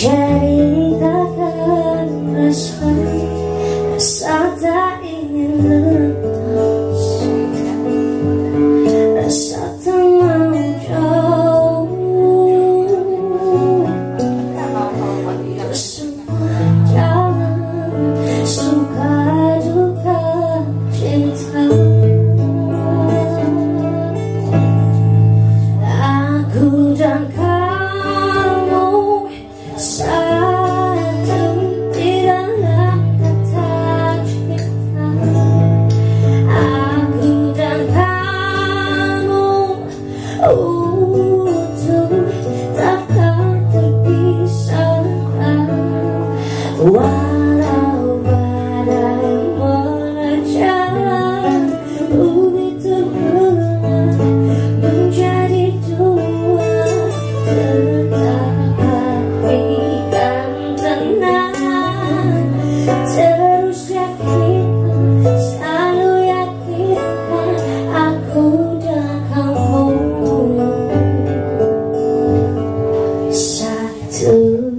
Jadi takkan rasa tak ingin lepas, rasa tak mau jauh. Semua jalan suka duka cinta, aku dan kamu satu di dalam kata cinta. Aku dan kamu utuh, takkan terpisahkan. Walau badai menerjang bumi terbelah menjadi dua, tetap hati kan tenang. Terus yakinkan, selalu yakinkan, aku dan kamu satu.